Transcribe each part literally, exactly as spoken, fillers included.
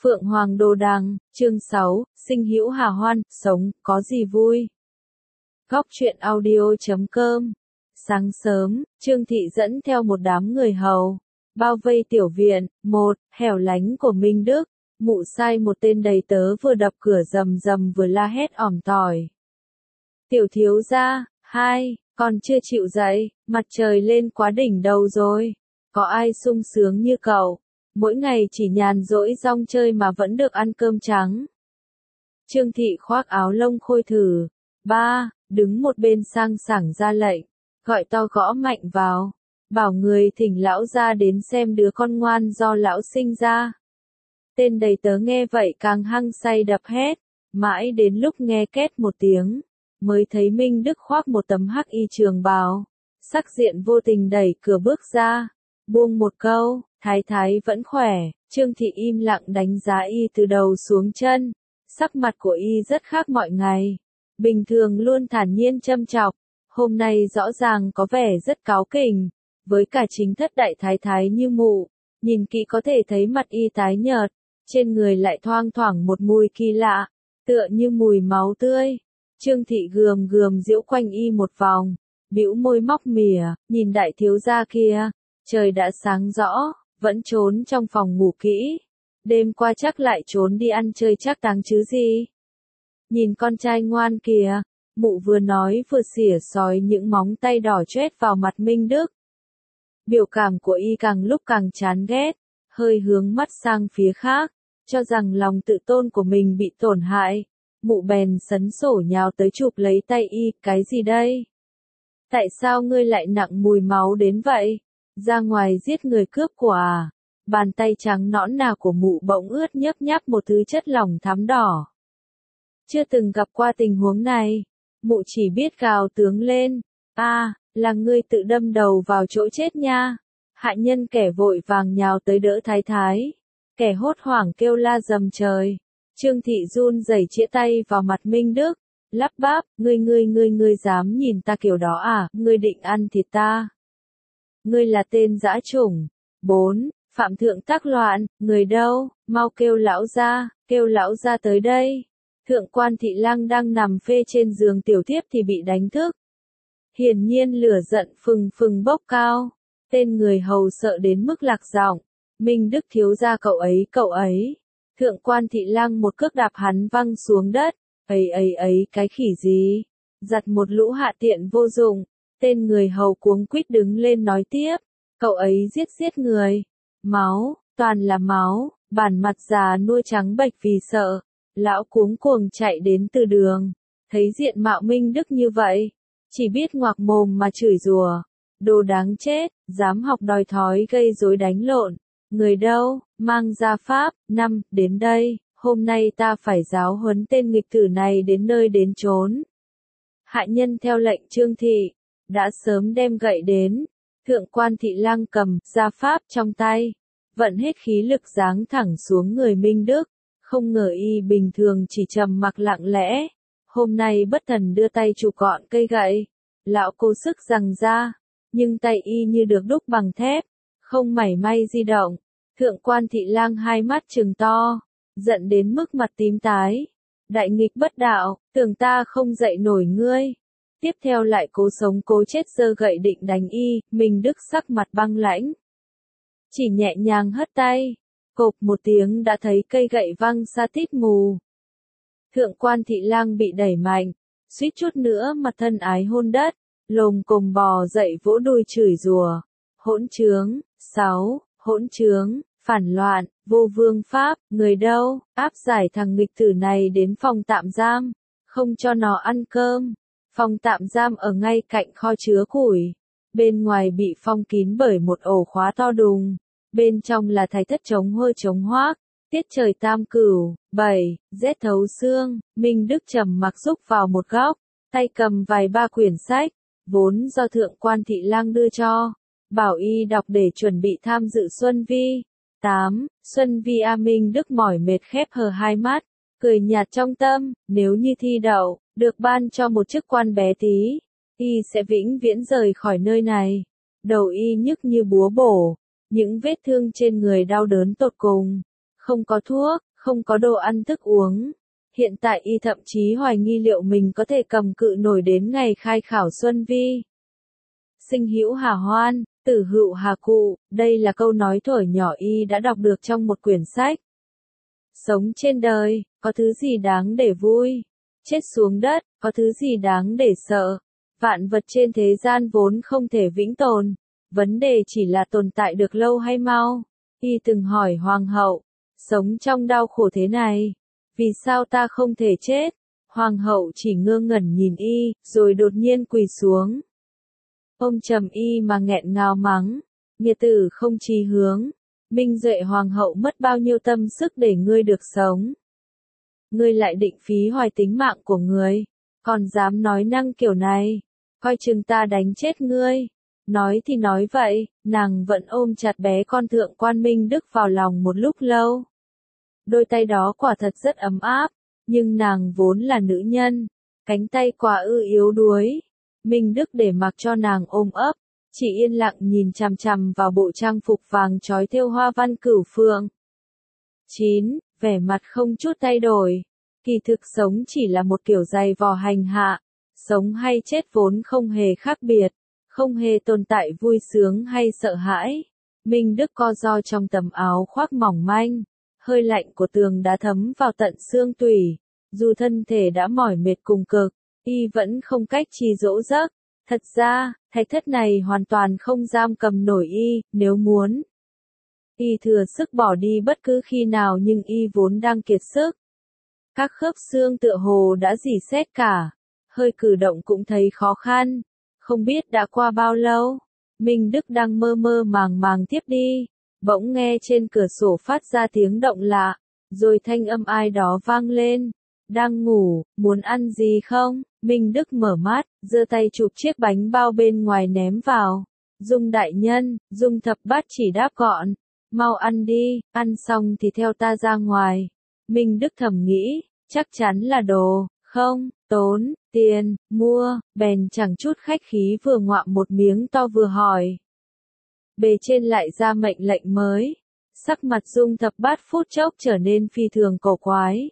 Phượng Hoàng Đồ Đằng, chương sáu, Sinh Hữu Hà Hoan, sống, có gì vui. Góc truyện audio chấm com. Sáng sớm, Trương Thị dẫn theo một đám người hầu, bao vây tiểu viện, một, hẻo lánh của Minh Đức, mụ sai một tên đầy tớ vừa đập cửa rầm rầm vừa la hét ỏm tỏi. Tiểu thiếu gia, hai, còn chưa chịu dậy, mặt trời lên quá đỉnh đầu rồi, có ai sung sướng như cậu, mỗi ngày chỉ nhàn rỗi rong chơi mà vẫn được ăn cơm trắng. Trương Thị khoác áo lông khôi thử, ba, đứng một bên sang sảng ra lệnh, gọi to gõ mạnh vào, bảo người thỉnh lão ra đến xem đứa con ngoan do lão sinh ra. Tên đầy tớ nghe vậy càng hăng say đập hét, mãi đến lúc nghe két một tiếng, mới thấy Minh Đức khoác một tấm hắc y trường bào, sắc diện vô tình đẩy cửa bước ra, buông một câu, thái thái vẫn khỏe. Trương Thị im lặng đánh giá y từ đầu xuống chân, sắc mặt của y rất khác mọi ngày, bình thường luôn thản nhiên châm chọc, hôm nay rõ ràng có vẻ rất cáu kỉnh, với cả chính thất đại thái thái như mụ, nhìn kỹ có thể thấy mặt y tái nhợt, trên người lại thoang thoảng một mùi kỳ lạ, tựa như mùi máu tươi. Trương Thị gườm gườm giễu quanh y một vòng, bĩu môi móc mỉa, nhìn đại thiếu gia kia, trời đã sáng rõ, vẫn trốn trong phòng ngủ kỹ, đêm qua chắc lại trốn đi ăn chơi chắc táng chứ gì. Nhìn con trai ngoan kìa, mụ vừa nói vừa xỉa xói những móng tay đỏ chét vào mặt Minh Đức. Biểu cảm của y càng lúc càng chán ghét, hơi hướng mắt sang phía khác, cho rằng lòng tự tôn của mình bị tổn hại. Mụ bèn sấn sổ nhào tới chụp lấy tay y, cái gì đây? Tại sao ngươi lại nặng mùi máu đến vậy? Ra ngoài giết người cướp của à? Bàn tay trắng nõn nà của mụ bỗng ướt nhấp nháp một thứ chất lỏng thắm đỏ. Chưa từng gặp qua tình huống này, mụ chỉ biết gào tướng lên, a, à, là ngươi tự đâm đầu vào chỗ chết nha. Hạ nhân kẻ vội vàng nhào tới đỡ thái thái, kẻ hốt hoảng kêu la dầm trời. Trương Thị run rẩy chĩa tay vào mặt Minh Đức, lắp bắp, ngươi ngươi ngươi ngươi dám nhìn ta kiểu đó à, ngươi định ăn thịt ta. Ngươi là tên dã chủng. Bốn, Phạm Thượng tác loạn, người đâu, mau kêu lão ra, kêu lão ra tới đây. Thượng quan Thị Lang đang nằm phê trên giường tiểu thiếp thì bị đánh thức. Hiển nhiên lửa giận phừng phừng bốc cao, tên người hầu sợ đến mức lạc giọng, Minh Đức thiếu gia cậu ấy cậu ấy. Thượng quan Thị Lang một cước đạp hắn văng xuống đất, ấy ấy ấy cái khỉ gì, giặt một lũ hạ tiện vô dụng. Tên người hầu cuống quýt đứng lên nói tiếp, cậu ấy giết giết người, máu, toàn là máu, bản mặt già nuôi trắng bệch vì sợ, lão cuống cuồng chạy đến từ đường, thấy diện mạo Minh Đức như vậy, chỉ biết ngoạc mồm mà chửi rủa, đồ đáng chết, dám học đòi thói gây rối đánh lộn, người đâu, mang ra pháp, năm, đến đây, hôm nay ta phải giáo huấn tên nghịch tử này đến nơi đến chốn. Hạ nhân theo lệnh Trương Thị, đã sớm đem gậy đến, Thượng quan Thị Lang cầm gia pháp trong tay, vận hết khí lực giáng thẳng xuống người Minh Đức, không ngờ y bình thường chỉ trầm mặc lặng lẽ, hôm nay bất thần đưa tay chụp gọn cây gậy, lão cố sức giằng ra, nhưng tay y như được đúc bằng thép, không mảy may di động. Thượng quan Thị Lang hai mắt trừng to, giận đến mức mặt tím tái, đại nghịch bất đạo, tưởng ta không dậy nổi ngươi. Tiếp theo lại cố sống cố chết giơ gậy định đánh y, Minh Đức sắc mặt băng lãnh. Chỉ nhẹ nhàng hất tay, cộp một tiếng đã thấy cây gậy văng xa tít mù. Thượng quan Thị Lang bị đẩy mạnh, suýt chút nữa mặt thân ái hôn đất, lồm cồm bò dậy vỗ đùi chửi rủa, hỗn trướng. Sáu, hỗn trướng, phản loạn, vô vương pháp, người đâu, áp giải thằng nghịch tử này đến phòng tạm giam, không cho nó ăn cơm. Phòng tạm giam ở ngay cạnh kho chứa củi, bên ngoài bị phong kín bởi một ổ khóa to đùng, bên trong là thái thất chống hôi chống hoác, tiết trời tam cửu. Bảy, rét thấu xương, Minh Đức trầm mặc rúc vào một góc, tay cầm vài ba quyển sách, vốn do Thượng quan Thị Lang đưa cho, bảo y đọc để chuẩn bị tham dự Xuân Vi. Tám, Xuân Vi a Minh Đức mỏi mệt khép hờ hai mắt, cười nhạt trong tâm, nếu như thi đậu, được ban cho một chức quan bé tí, y sẽ vĩnh viễn rời khỏi nơi này. Đầu y nhức như búa bổ, những vết thương trên người đau đớn tột cùng, không có thuốc, không có đồ ăn thức uống. Hiện tại y thậm chí hoài nghi liệu mình có thể cầm cự nổi đến ngày khai khảo Xuân Vi. Sinh hữu hà hoan, tử hữu hà cụ, đây là câu nói thuở nhỏ y đã đọc được trong một quyển sách. Sống trên đời, có thứ gì đáng để vui? Chết xuống đất, có thứ gì đáng để sợ? Vạn vật trên thế gian vốn không thể vĩnh tồn, vấn đề chỉ là tồn tại được lâu hay mau. Y từng hỏi hoàng hậu, sống trong đau khổ thế này, vì sao ta không thể chết? Hoàng hậu chỉ ngơ ngẩn nhìn y, rồi đột nhiên quỳ xuống. Ôm trầm y mà nghẹn ngào mắng, nghiệt tử không chí hướng, Minh Duệ hoàng hậu mất bao nhiêu tâm sức để ngươi được sống. Ngươi lại định phí hoài tính mạng của ngươi, còn dám nói năng kiểu này, coi chừng ta đánh chết ngươi. Nói thì nói vậy, nàng vẫn ôm chặt bé con thượng quan Minh Đức vào lòng một lúc lâu. Đôi tay đó quả thật rất ấm áp, nhưng nàng vốn là nữ nhân, cánh tay quá ư yếu đuối. Minh Đức để mặc cho nàng ôm ấp, chỉ yên lặng nhìn chằm chằm vào bộ trang phục vàng trói thêu hoa văn cửu phượng. chín. Vẻ mặt không chút thay đổi. Kỳ thực sống chỉ là một kiểu giày vò hành hạ. Sống hay chết vốn không hề khác biệt, không hề tồn tại vui sướng hay sợ hãi. Minh Đức co ro trong tấm áo khoác mỏng manh, hơi lạnh của tường đã thấm vào tận xương tủy. Dù thân thể đã mỏi mệt cùng cực, y vẫn không cách trì dỗ giấc. Thật ra, thạch thất này hoàn toàn không giam cầm nổi y, nếu muốn. Y thừa sức bỏ đi bất cứ khi nào nhưng y vốn đang kiệt sức. Các khớp xương tựa hồ đã rỉ sét cả, hơi cử động cũng thấy khó khăn. Không biết đã qua bao lâu, Minh Đức đang mơ mơ màng màng tiếp đi, bỗng nghe trên cửa sổ phát ra tiếng động lạ, rồi thanh âm ai đó vang lên. Đang ngủ, muốn ăn gì không? Minh Đức mở mắt, giơ tay chụp chiếc bánh bao bên ngoài ném vào. Dung đại nhân, Dung Thập Bát chỉ đáp gọn. Mau ăn đi, ăn xong thì theo ta ra ngoài. Minh Đức thầm nghĩ, chắc chắn là đồ, không, tốn, tiền, mua, bèn chẳng chút khách khí vừa ngoạm một miếng to vừa hỏi. Bề trên lại ra mệnh lệnh mới. Sắc mặt Dung Thập Bát phút chốc trở nên phi thường cổ quái.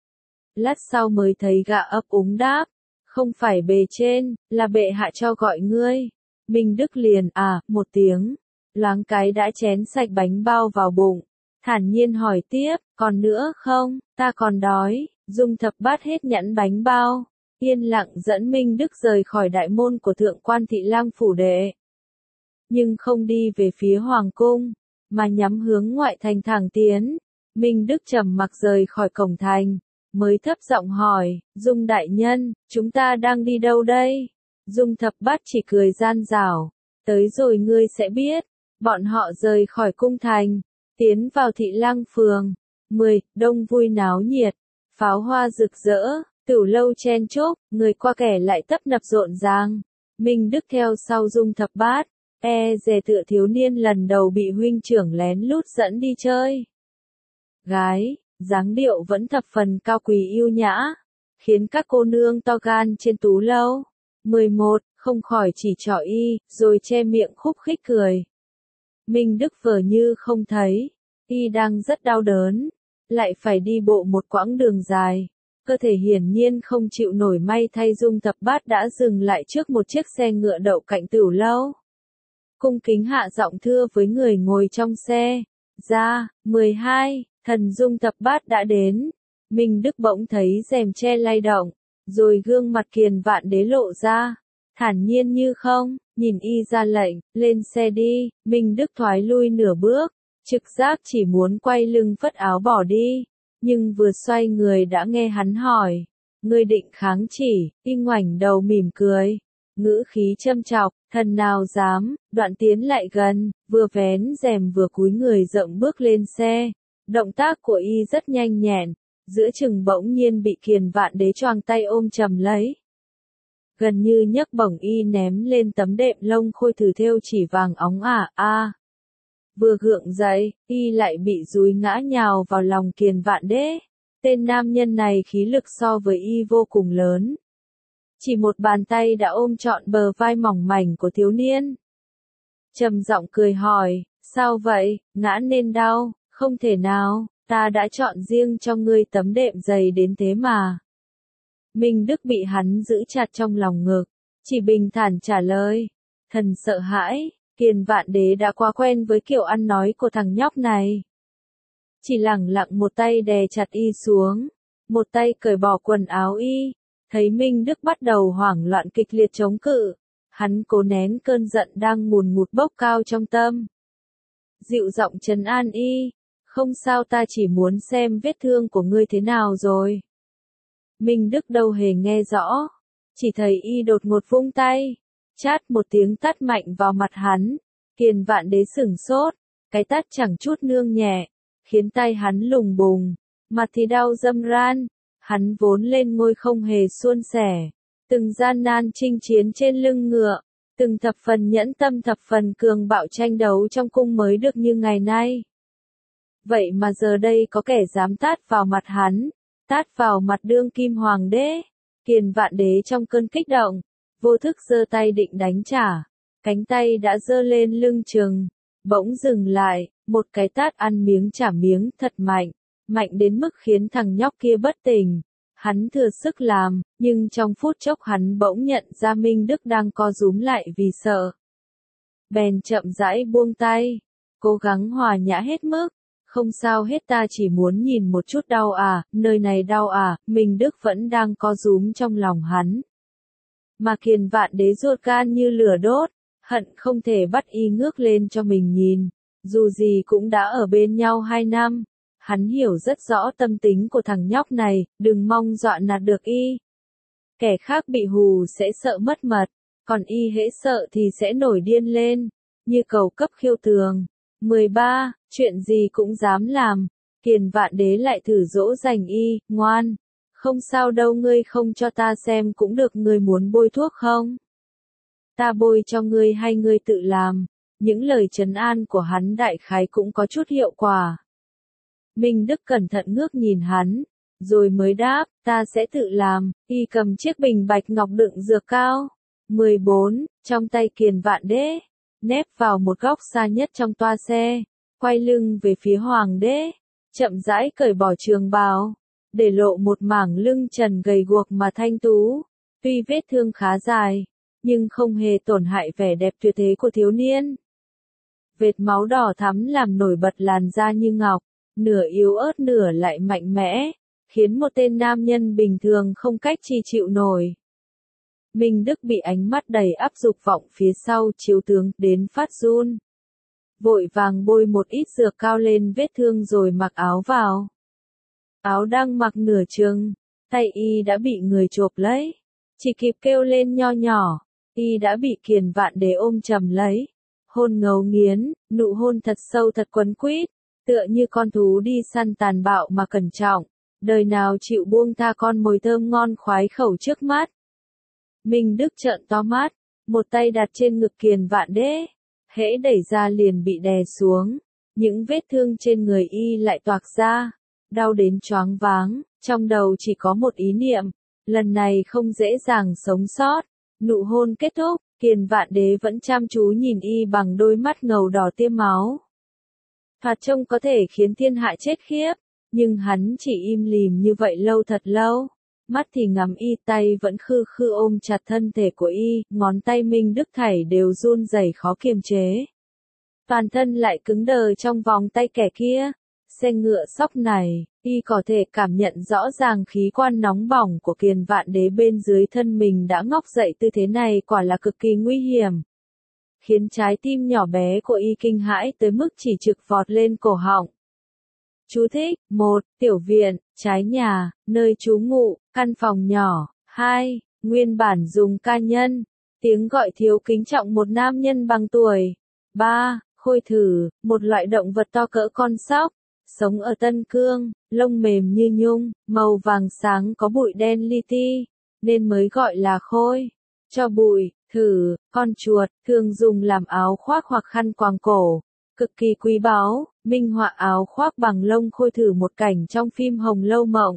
Lát sau mới thấy gã ấp úng đáp, không phải bề trên, là bệ hạ cho gọi ngươi. Minh Đức liền à, một tiếng, loáng cái đã chén sạch bánh bao vào bụng, thản nhiên hỏi tiếp, còn nữa không, ta còn đói. Dung Thập Bát hết nhẫn bánh bao, yên lặng dẫn Minh Đức rời khỏi đại môn của thượng quan thị lang phủ đệ. Nhưng không đi về phía hoàng cung, mà nhắm hướng ngoại thành thẳng tiến. Minh Đức trầm mặc rời khỏi cổng thành, mới thấp giọng hỏi, Dung đại nhân, chúng ta đang đi đâu đây? Dung Thập Bát chỉ cười gian dảo, tới rồi ngươi sẽ biết. Bọn họ rời khỏi cung thành, tiến vào thị lang phường. mười. Đông vui náo nhiệt, pháo hoa rực rỡ, tửu lâu chen chúc, người qua kẻ lại tấp nập rộn ràng. Minh Đức theo sau Dung Thập Bát, e dè tựa thiếu niên lần đầu bị huynh trưởng lén lút dẫn đi chơi. Gái, dáng điệu vẫn thập phần cao quý yêu nhã, khiến các cô nương to gan trên tú lâu. mười một. Không khỏi chỉ trỏ y, rồi che miệng khúc khích cười. Minh Đức vờ như không thấy, y đang rất đau đớn, lại phải đi bộ một quãng đường dài, cơ thể hiển nhiên không chịu nổi. May thay Dung Thập Bát đã dừng lại trước một chiếc xe ngựa đậu cạnh tửu lâu. Cung kính hạ giọng thưa với người ngồi trong xe, ra, mười hai, thần Dung Thập Bát đã đến. Minh Đức bỗng thấy rèm che lay động, rồi gương mặt Kiền Vạn Đế lộ ra, thản nhiên như không, nhìn y ra lệnh, lên xe đi. Minh Đức thoái lui nửa bước, trực giác chỉ muốn quay lưng phất áo bỏ đi, nhưng vừa xoay người đã nghe hắn hỏi, ngươi định kháng chỉ? Y ngoảnh đầu mỉm cười, ngữ khí châm chọc, thần nào dám. Đoạn tiến lại gần, vừa vén rèm vừa cúi người rộng bước lên xe. Động tác của y rất nhanh nhẹn, giữa chừng bỗng nhiên bị Kiền Vạn Đế choàng tay ôm chầm lấy. Gần như nhấc bổng y ném lên tấm đệm lông khôi thử thêu chỉ vàng óng ả a. À. Vừa gượng dậy, y lại bị dúi ngã nhào vào lòng Kiền Vạn Đế. Tên nam nhân này khí lực so với y vô cùng lớn. Chỉ một bàn tay đã ôm trọn bờ vai mỏng mảnh của thiếu niên. Trầm giọng cười hỏi, sao vậy, ngã nên đau? Không thể nào, Ta đã chọn riêng cho ngươi tấm đệm dày đến thế mà. Minh Đức bị hắn giữ chặt trong lòng ngực, chỉ bình thản trả lời. Thần sợ hãi, Kiền Vạn Đế đã quá quen với kiểu ăn nói của thằng nhóc này. Chỉ lẳng lặng một tay đè chặt y xuống, một tay cởi bỏ quần áo y, thấy Minh Đức bắt đầu hoảng loạn kịch liệt chống cự, hắn cố nén cơn giận đang ngùn ngụt bốc cao trong tâm. Dịu giọng trấn an y, không sao, ta chỉ muốn xem vết thương của ngươi thế nào rồi. Minh Đức đâu hề nghe rõ, chỉ thấy y đột ngột vung tay, chát một tiếng tát mạnh vào mặt hắn. Kiền Vạn Đế sửng sốt, cái tát chẳng chút nương nhẹ, khiến tay hắn lùng bùng, mặt thì đau râm ran. Hắn vốn lên ngôi không hề suôn sẻ, từng gian nan chinh chiến trên lưng ngựa, từng thập phần nhẫn tâm thập phần cường bạo tranh đấu trong cung mới được như ngày nay. Vậy mà giờ đây có kẻ dám tát vào mặt hắn, tát vào mặt đương kim hoàng đế. Kiền Vạn Đế trong cơn kích động, vô thức giơ tay định đánh trả, cánh tay đã giơ lên lưng chừng, bỗng dừng lại, một cái tát ăn miếng trả miếng thật mạnh, mạnh đến mức khiến thằng nhóc kia bất tỉnh. Hắn thừa sức làm, nhưng trong phút chốc hắn bỗng nhận ra Minh Đức đang co rúm lại vì sợ. Bèn chậm rãi buông tay, cố gắng hòa nhã hết mức. Không sao hết, ta chỉ muốn nhìn một chút đau à, nơi này đau à. Minh Đức vẫn đang co rúm trong lòng hắn. Mà Kiền Vạn Đế ruột gan như lửa đốt, hận không thể bắt y ngước lên cho mình nhìn. Dù gì cũng đã ở bên nhau hai năm. Hắn hiểu rất rõ tâm tính của thằng nhóc này, đừng mong dọa nạt được y. Kẻ khác bị hù sẽ sợ mất mật, còn y hễ sợ thì sẽ nổi điên lên, như cầu cấp khiêu tường. mười ba. Chuyện gì cũng dám làm. Kiền Vạn Đế lại thử dỗ dành y, ngoan. Không sao đâu, ngươi không cho ta xem cũng được, ngươi muốn bôi thuốc không? Ta bôi cho ngươi hay ngươi tự làm? Những lời trấn an của hắn đại khái cũng có chút hiệu quả. Minh Đức cẩn thận ngước nhìn hắn, rồi mới đáp, ta sẽ tự làm. Y cầm chiếc bình bạch ngọc đựng dược cao. mười bốn. Trong tay Kiền Vạn Đế, nép vào một góc xa nhất trong toa xe, quay lưng về phía hoàng đế, chậm rãi cởi bỏ trường bào, để lộ một mảng lưng trần gầy guộc mà thanh tú. Tuy vết thương khá dài, nhưng không hề tổn hại vẻ đẹp tuyệt thế của thiếu niên. Vệt máu đỏ thắm làm nổi bật làn da như ngọc, nửa yếu ớt nửa lại mạnh mẽ, khiến một tên nam nhân bình thường không cách chi chịu nổi. Minh Đức bị ánh mắt đầy áp dục vọng phía sau chiếu tướng đến phát run. Vội vàng bôi một ít dược cao lên vết thương rồi mặc áo vào. Áo đang mặc nửa chừng, tay y đã bị người chộp lấy. Chỉ kịp kêu lên nho nhỏ, y đã bị Kiền Vạn Đế ôm chầm lấy. Hôn ngấu nghiến, nụ hôn thật sâu thật quấn quýt, tựa như con thú đi săn tàn bạo mà cẩn trọng, đời nào chịu buông tha con mồi thơm ngon khoái khẩu trước mắt. Minh Đức trợn to mắt, một tay đặt trên ngực Kiền Vạn Đế, hễ đẩy ra liền bị đè xuống, những vết thương trên người y lại toạc ra, đau đến choáng váng, trong đầu chỉ có một ý niệm, lần này không dễ dàng sống sót. Nụ hôn kết thúc, Kiền Vạn Đế vẫn chăm chú nhìn y bằng đôi mắt ngầu đỏ tiêm máu. Thoạt trông có thể khiến thiên hạ chết khiếp, nhưng hắn chỉ im lìm như vậy lâu thật lâu. Mắt thì ngắm y, tay vẫn khư khư ôm chặt thân thể của y, ngón tay Minh Đức thảy đều run rẩy khó kiềm chế. Toàn thân lại cứng đờ trong vòng tay kẻ kia. Xe ngựa sóc này, y có thể cảm nhận rõ ràng khí quan nóng bỏng của Kiền Vạn Đế bên dưới thân mình đã ngóc dậy tư thế này quả là cực kỳ nguy hiểm. Khiến trái tim nhỏ bé của y kinh hãi tới mức chỉ trực vọt lên cổ họng. Chú thích, một. Tiểu viện, trái nhà, nơi trú ngụ, căn phòng nhỏ. Hai. Nguyên bản dùng ca nhân, tiếng gọi thiếu kính trọng một nam nhân bằng tuổi. Ba. Khôi thử, một loại động vật to cỡ con sóc, sống ở Tân Cương, lông mềm như nhung, màu vàng sáng có bụi đen li ti, nên mới gọi là khôi. Cho bụi, thử, con chuột, thường dùng làm áo khoác hoặc khăn quàng cổ. Cực kỳ quý báu, minh họa áo khoác bằng lông khôi thử một cảnh trong phim Hồng Lâu Mộng.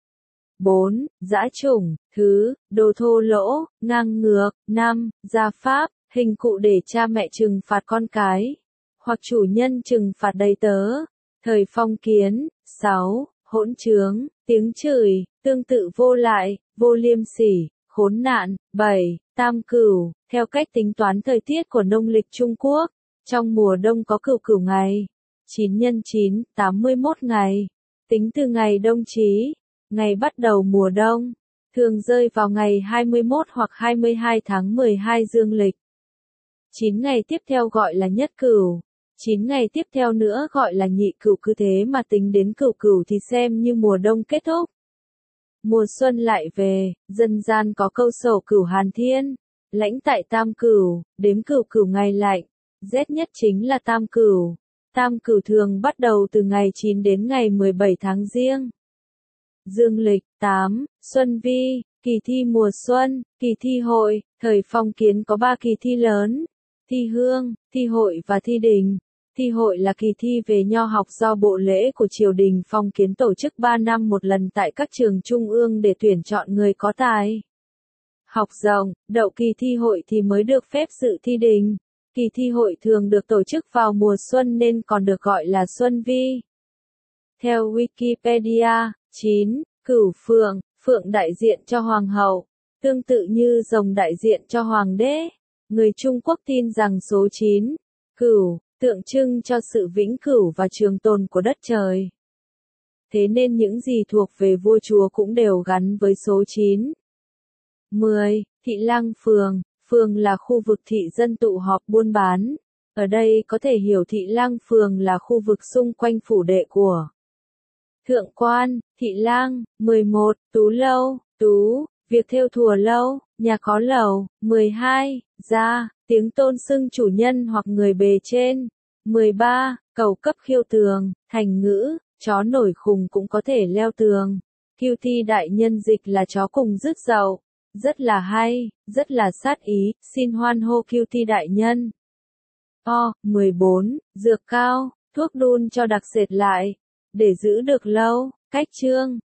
bốn. Dã chủng, thứ, đồ thô lỗ, ngang ngược. năm. Gia pháp, hình cụ để cha mẹ trừng phạt con cái, hoặc chủ nhân trừng phạt đầy tớ. Thời phong kiến, sáu. Hỗn trướng, tiếng chửi, tương tự vô lại, vô liêm sỉ, khốn nạn. bảy. Tam cửu, theo cách tính toán thời tiết của nông lịch Trung Quốc, trong mùa đông có cửu cửu ngày. chín nhân chín, tám mươi mốt ngày. Tính từ ngày đông chí, ngày bắt đầu mùa đông, thường rơi vào ngày hai mươi mốt hoặc hai mươi hai tháng mười hai dương lịch. chín ngày tiếp theo gọi là nhất cửu. chín ngày tiếp theo nữa gọi là nhị cửu, cứ thế mà tính đến cửu cửu thì xem như mùa đông kết thúc. Mùa xuân lại về, dân gian có câu sổ cửu hàn thiên, lãnh tại tam cửu, đếm cửu cửu ngày lạnh, rét nhất chính là tam cửu. Tam cửu thường bắt đầu từ ngày chín đến ngày mười bảy tháng Giêng. Dương lịch. tám. Xuân vi, kỳ thi mùa xuân, kỳ thi hội. Thời phong kiến có ba kỳ thi lớn: thi hương, thi hội và thi đình. Thi hội là kỳ thi về nho học do bộ lễ của triều đình phong kiến tổ chức ba năm một lần tại các trường trung ương để tuyển chọn người có tài học rộng, đậu kỳ thi hội thì mới được phép dự thi đình. Kỳ thi hội thường được tổ chức vào mùa xuân nên còn được gọi là xuân vi. Theo Wikipedia, chín. Cửu phượng, phượng đại diện cho hoàng hậu, tương tự như rồng đại diện cho hoàng đế. Người Trung Quốc tin rằng số chín, cửu, tượng trưng cho sự vĩnh cửu và trường tồn của đất trời. Thế nên những gì thuộc về vua chúa cũng đều gắn với số chín. mười. Thị lang phường. Phường là khu vực thị dân tụ họp buôn bán. Ở đây có thể hiểu thị lang phường là khu vực xung quanh phủ đệ của thượng quan, thị lang. mười một. Tú lâu. Tú, việc thêu thùa lâu, nhà có lầu. mười hai. Gia, tiếng tôn xưng chủ nhân hoặc người bề trên. mười ba. Cầu cấp khiêu tường, thành ngữ, chó nổi khùng cũng có thể leo tường. Kiêu thi đại nhân dịch là chó cùng rứt dậu. Rất là hay, rất là sát ý, xin hoan hô kiêu thi đại nhân. O. mười bốn. Dược cao, thuốc đun cho đặc sệt lại, để giữ được lâu. Cách chương.